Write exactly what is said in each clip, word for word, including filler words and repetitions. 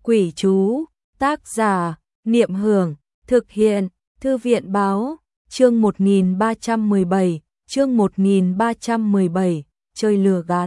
Quỷ chú, tác giả, Niệm Hưởng, thực hiện, Thư viện báo, chương một nghìn ba trăm mười bảy, chương một nghìn ba trăm mười bảy, chơi lừa gạt.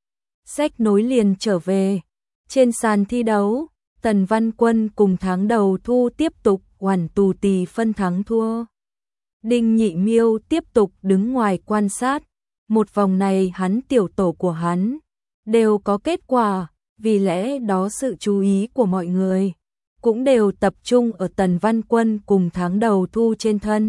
Sách nối liền trở về. Trên sàn thi đấu, Tần Văn Quân cùng tháng đầu thu tiếp tục oằn tù tì phân thắng thua. Đinh Nhị Miêu tiếp tục đứng ngoài quan sát. Một vòng này hắn tiểu tổ của hắn đều có kết quả, vì lẽ đó sự chú ý của mọi người cũng đều tập trung ở Tần Văn Quân cùng tháng đầu thu trên thân.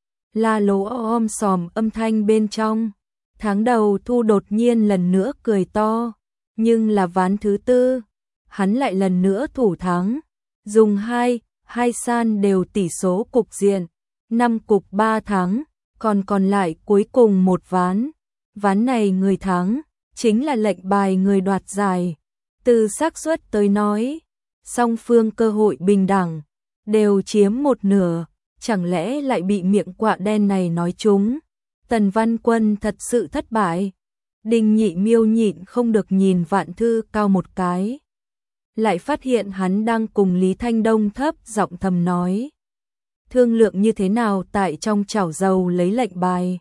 La lố om sòm âm thanh bên trong. Tháng đầu thu đột nhiên lần nữa cười to, nhưng là ván thứ tư, hắn lại lần nữa thủ thắng, dùng hai, hai san đều tỷ số cục diện, năm cục ba thắng, còn còn lại cuối cùng một ván. Ván này người thắng chính là lệnh bài người đoạt giải. Từ xác suất tới nói, song phương cơ hội bình đẳng, đều chiếm một nửa, chẳng lẽ lại bị miệng quạ đen này nói trúng. Tần Văn Quân thật sự thất bại. Đinh Nhị Miêu nhịn không được nhìn Vạn Thư Cao một cái, lại phát hiện hắn đang cùng Lý Thanh Đông thấp giọng thầm nói. Thương lượng như thế nào tại trong chảo dầu lấy lệnh bài.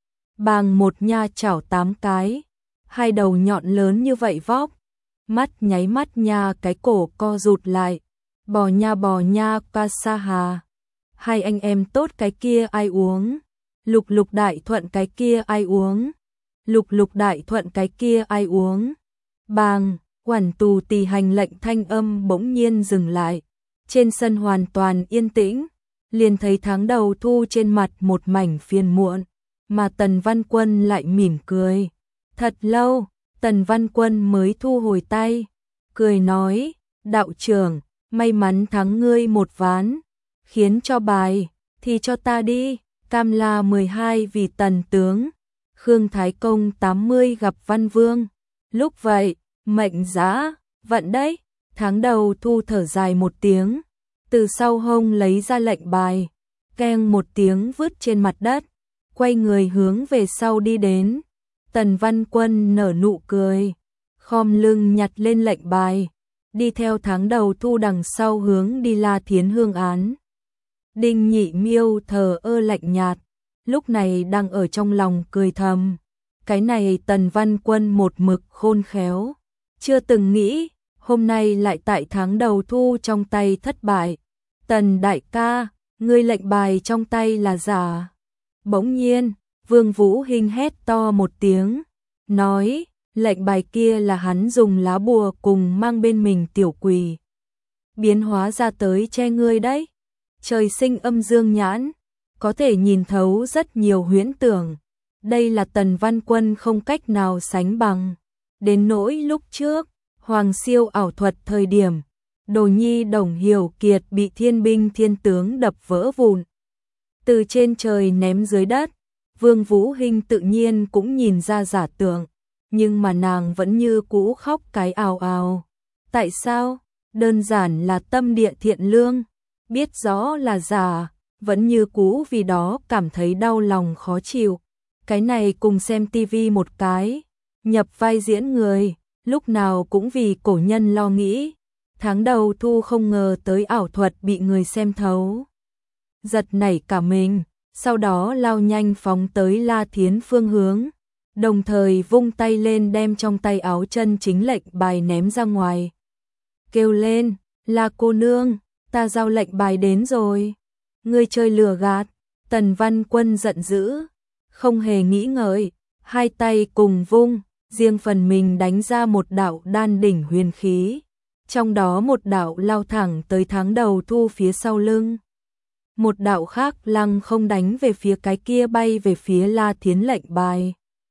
Bàng một nha chảo tám cái, hai đầu nhọn lớn như vậy vóc, mắt nháy mắt nha cái cổ co rụt lại, bò nha bò nha ca sa hà. Hai anh em tốt cái kia ai uống, lục lục đại thuận cái kia ai uống, lục lục đại thuận cái kia ai uống. Bàng, quản tù tì hành lệnh thanh âm bỗng nhiên dừng lại, trên sân hoàn toàn yên tĩnh, liền thấy tháng đầu thu trên mặt một mảnh phiền muộn, mà Tần Văn Quân lại mỉm cười. Thật lâu, Tần Văn Quân mới thu hồi tay, cười nói, đạo trưởng, may mắn thắng ngươi một ván, khiến cho bài, thì cho ta đi, Cam La mười hai vì Tần tướng, Khương Thái Công tám mươi gặp Văn Vương. Lúc vậy, mệnh giã, vận đấy, tháng đầu thu thở dài một tiếng, từ sau hông lấy ra lệnh bài, keng một tiếng vứt trên mặt đất, quay người hướng về sau đi đến. Tần Văn Quân nở nụ cười, khom lưng nhặt lên lệnh bài, đi theo tháng đầu thu đằng sau hướng đi La Thiến Hương án. Đinh Nhị Miêu thờ ơ lạnh nhạt, lúc này đang ở trong lòng cười thầm. Cái này Tần Văn Quân một mực khôn khéo, chưa từng nghĩ, hôm nay lại tại tháng đầu thu trong tay thất bại. Tần đại ca, ngươi lệnh bài trong tay là giả. Bỗng nhiên, Vương Vũ Hinh hét to một tiếng, nói, lệnh bài kia là hắn dùng lá bùa cùng mang bên mình tiểu quỷ biến hóa ra tới che ngươi đấy. Trời sinh âm dương nhãn, có thể nhìn thấu rất nhiều huyễn tưởng. Đây là Tần Văn Quân không cách nào sánh bằng. Đến nỗi lúc trước, Hoàng Siêu ảo thuật thời điểm, Đồ Nhi Đồng Hiểu Kiệt bị thiên binh thiên tướng đập vỡ vụn, từ trên trời ném dưới đất, Vương Vũ Hinh tự nhiên cũng nhìn ra giả tưởng, nhưng mà nàng vẫn như cũ khóc cái ào ào. Tại sao? Đơn giản là tâm địa thiện lương, biết rõ là giả, vẫn như cũ vì đó cảm thấy đau lòng khó chịu. Cái này cùng xem tivi một cái, nhập vai diễn người, lúc nào cũng vì cổ nhân lo nghĩ. Tháng đầu thu không ngờ tới ảo thuật bị người xem thấu, giật nảy cả mình, sau đó lao nhanh phóng tới La Thiến phương hướng, đồng thời vung tay lên đem trong tay áo chân chính lệnh bài ném ra ngoài. Kêu lên, là cô nương, ta giao lệnh bài đến rồi. Ngươi chơi lừa gạt. Tần Văn Quân giận dữ, không hề nghĩ ngợi, hai tay cùng vung, riêng phần mình đánh ra một đạo đan đỉnh huyền khí, trong đó một đạo lao thẳng tới tháng đầu thu phía sau lưng, một đạo khác lăng không đánh về phía cái kia bay về phía La Thiến lệnh bài.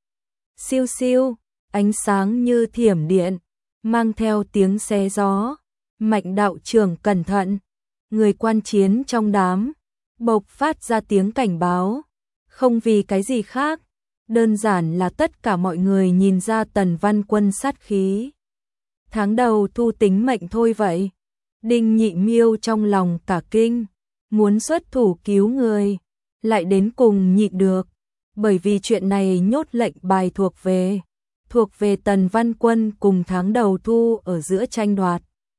Siêu siêu, ánh sáng như thiểm điện, mang theo tiếng xé gió. Mạnh đạo trưởng cẩn thận. Người quan chiến trong đám bộc phát ra tiếng cảnh báo, không vì cái gì khác, đơn giản là tất cả mọi người nhìn ra Tần Văn Quân sát khí. Tháng đầu thu tính mệnh thôi vậy. Đinh Nhị Miêu trong lòng cả kinh, muốn xuất thủ cứu người, lại đến cùng nhịn được, bởi vì chuyện này nhốt lệnh bài thuộc về, thuộc về Tần Văn Quân cùng tháng đầu thu ở giữa tranh đoạt.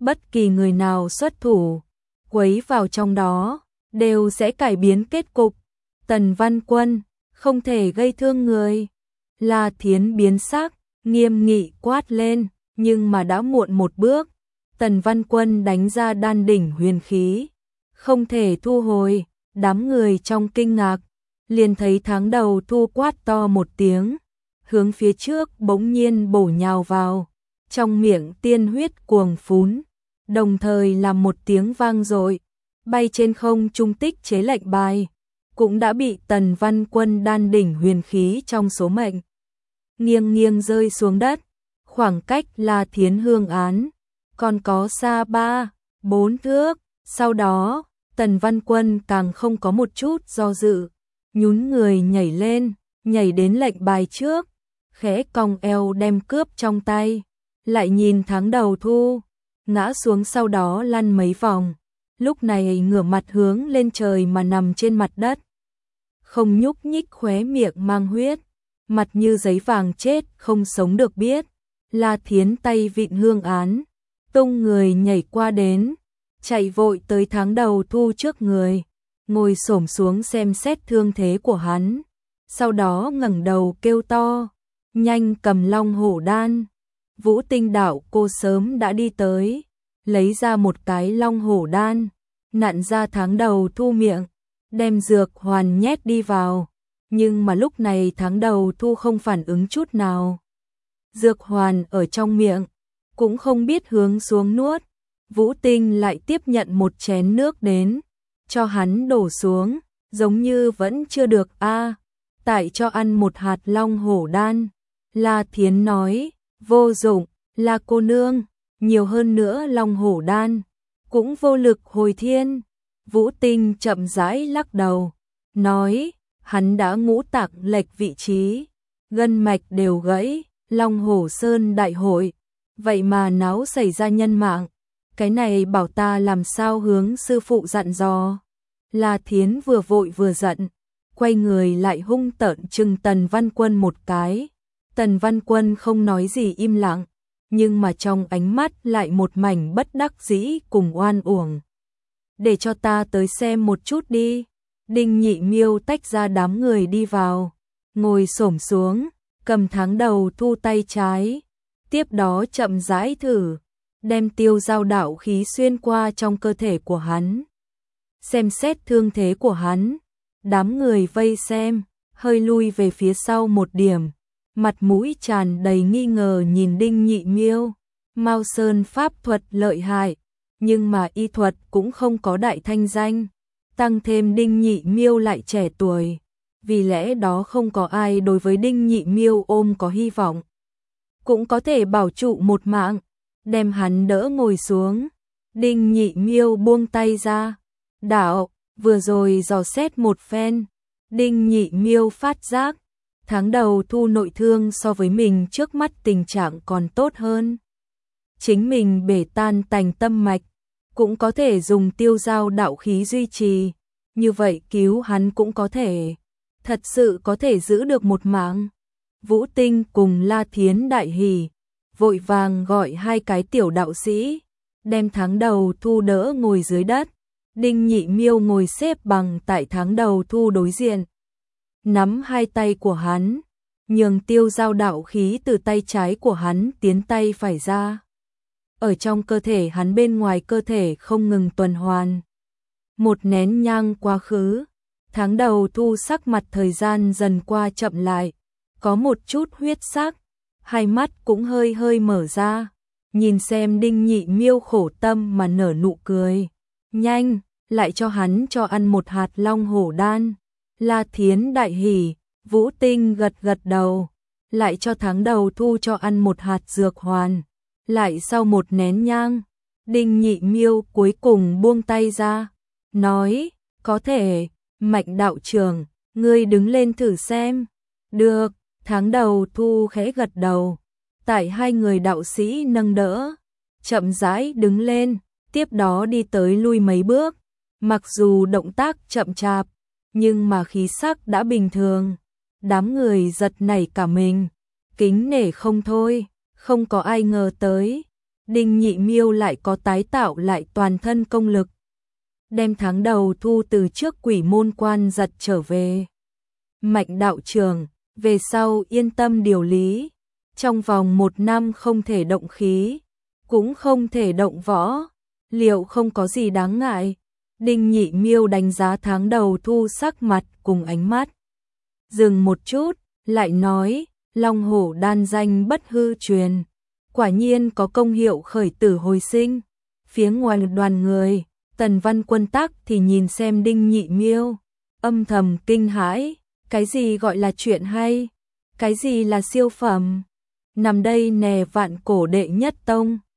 bất kỳ người nào xuất thủ, quấy vào trong đó, đều sẽ cải biến kết cục. Tần Văn Quân, không thể gây thương người. La Thiến biến sắc, nghiêm nghị quát lên, nhưng mà đã muộn một bước. Tần Văn Quân đánh ra đan đỉnh huyền khí, không thể thu hồi. Đám người trong kinh ngạc, liền thấy Tháng Đầu Thu quát to một tiếng, hướng phía trước bỗng nhiên bổ nhào vào, trong miệng tiên huyết cuồng phún, đồng thời làm một tiếng vang dội, bay trên không trung tích chế lệnh bài, cũng đã bị Tần Văn Quân đan đỉnh huyền khí trong số mệnh, nghiêng nghiêng rơi xuống đất, khoảng cách La Thiến hương án, còn có xa ba, bốn thước, sau đó, Tần Văn Quân càng không có một chút do dự, nhún người nhảy lên, nhảy đến lệnh bài trước, khẽ cong eo đem cướp trong tay, lại nhìn Tháng Đầu Thu, ngã xuống sau đó lăn mấy vòng, lúc này ngửa mặt hướng lên trời mà nằm trên mặt đất. Không nhúc nhích, khóe miệng mang huyết, mặt như giấy vàng chết không sống được biết. La Thiến tay vịn hương án, tung người nhảy qua đến, chạy vội tới Tháng Đầu Thu trước người, ngồi xổm xuống xem xét thương thế của hắn, sau đó ngẩng đầu kêu to, nhanh cầm Long Hổ Đan. Vũ Tinh đạo cô sớm đã đi tới, lấy ra một cái Long Hổ Đan, nặn ra Tháng Đầu Thu miệng, đem dược hoàn nhét đi vào, nhưng mà lúc này Tháng Đầu Thu không phản ứng chút nào. Dược hoàn ở trong miệng, cũng không biết hướng xuống nuốt. Vũ Tinh lại tiếp nhận một chén nước đến, cho hắn đổ xuống, giống như vẫn chưa được a, à, tại cho ăn một hạt Long Hổ Đan. La Thiến nói, vô dụng, La cô nương, nhiều hơn nữa Long Hổ Đan, cũng vô lực hồi thiên. Vũ Tinh chậm rãi lắc đầu, nói, hắn đã ngũ tạng lệch vị trí, gân mạch đều gãy, Long Hổ Sơn đại hội, vậy mà náo xảy ra nhân mạng. Cái này bảo ta làm sao hướng sư phụ dặn dò. La Thiến vừa vội vừa giận, quay người lại hung tợn trừng Tần Văn Quân một cái. Tần Văn Quân không nói gì im lặng, nhưng mà trong ánh mắt lại một mảnh bất đắc dĩ cùng oan uổng. Để cho ta tới xem một chút đi. Đinh Nhị Miêu tách ra đám người đi vào, ngồi xổm xuống, cầm Tháng Đầu Thu tay trái, tiếp đó chậm rãi thử, đem tiêu giao đạo khí xuyên qua trong cơ thể của hắn. Xem xét thương thế của hắn, đám người vây xem, hơi lui về phía sau một điểm, mặt mũi tràn đầy nghi ngờ nhìn Đinh Nhị Miêu. Mao Sơn pháp thuật lợi hại, nhưng mà y thuật cũng không có đại thanh danh, tăng thêm Đinh Nhị Miêu lại trẻ tuổi, vì lẽ đó không có ai đối với Đinh Nhị Miêu ôm có hy vọng, cũng có thể bảo trụ một mạng. Đem hắn đỡ ngồi xuống, Đinh Nhị Miêu buông tay ra, đạo, vừa rồi dò xét một phen, Đinh Nhị Miêu phát giác, Tháng Đầu Thu nội thương so với mình trước mắt tình trạng còn tốt hơn. Chính mình bể tan tành tâm mạch, cũng có thể dùng tiêu giao đạo khí duy trì, như vậy cứu hắn cũng có thể, thật sự có thể giữ được một mạng. Vũ Tinh cùng La Thiến đại hỉ, vội vàng gọi hai cái tiểu đạo sĩ, đem Tháng Đầu Thu đỡ ngồi dưới đất. Đinh Nhị Miêu ngồi xếp bằng tại Tháng Đầu Thu đối diện, nắm hai tay của hắn, nhường tiêu giao đạo khí từ tay trái của hắn tiến tay phải ra. Ở trong cơ thể hắn bên ngoài cơ thể không ngừng tuần hoàn. Một nén nhang quá khứ, Tháng Đầu Thu sắc mặt thời gian dần qua chậm lại, có một chút huyết sắc, hai mắt cũng hơi hơi mở ra, nhìn xem Đinh Nhị Miêu khổ tâm mà nở nụ cười. Nhanh, lại cho hắn cho ăn một hạt Long Hổ Đan. La Thiến đại hỉ, Vũ Tinh gật gật đầu, lại cho Tháng Đầu Thu cho ăn một hạt dược hoàn. Lại sau một nén nhang, Đinh Nhị Miêu cuối cùng buông tay ra, nói, có thể, Mạnh đạo trưởng, ngươi đứng lên thử xem. Được, Tháng Đầu Thu khẽ gật đầu, tại hai người đạo sĩ nâng đỡ, chậm rãi đứng lên, tiếp đó đi tới lui mấy bước, mặc dù động tác chậm chạp, nhưng mà khí sắc đã bình thường. Đám người giật nảy cả mình, kính nể không thôi, không có ai ngờ tới, Đinh Nhị Miêu lại có tái tạo lại toàn thân công lực, đem tháng đầu thu từ trước quỷ môn quan giật trở về. Mạnh đạo trưởng, về sau yên tâm điều lý, trong vòng một năm không thể động khí, cũng không thể động võ, liệu không có gì đáng ngại? Đinh Nhị Miêu đánh giá tháng đầu thu sắc mặt cùng ánh mắt. Dừng một chút, lại nói, Long Hổ đan danh bất hư truyền, quả nhiên có công hiệu khởi tử hồi sinh. Phía ngoài đoàn người, Tần Văn Quân tắc thì nhìn xem Đinh Nhị Miêu, âm thầm kinh hãi, cái gì gọi là chuyện hay, cái gì là siêu phẩm, nằm đây nè vạn cổ đệ nhất tông.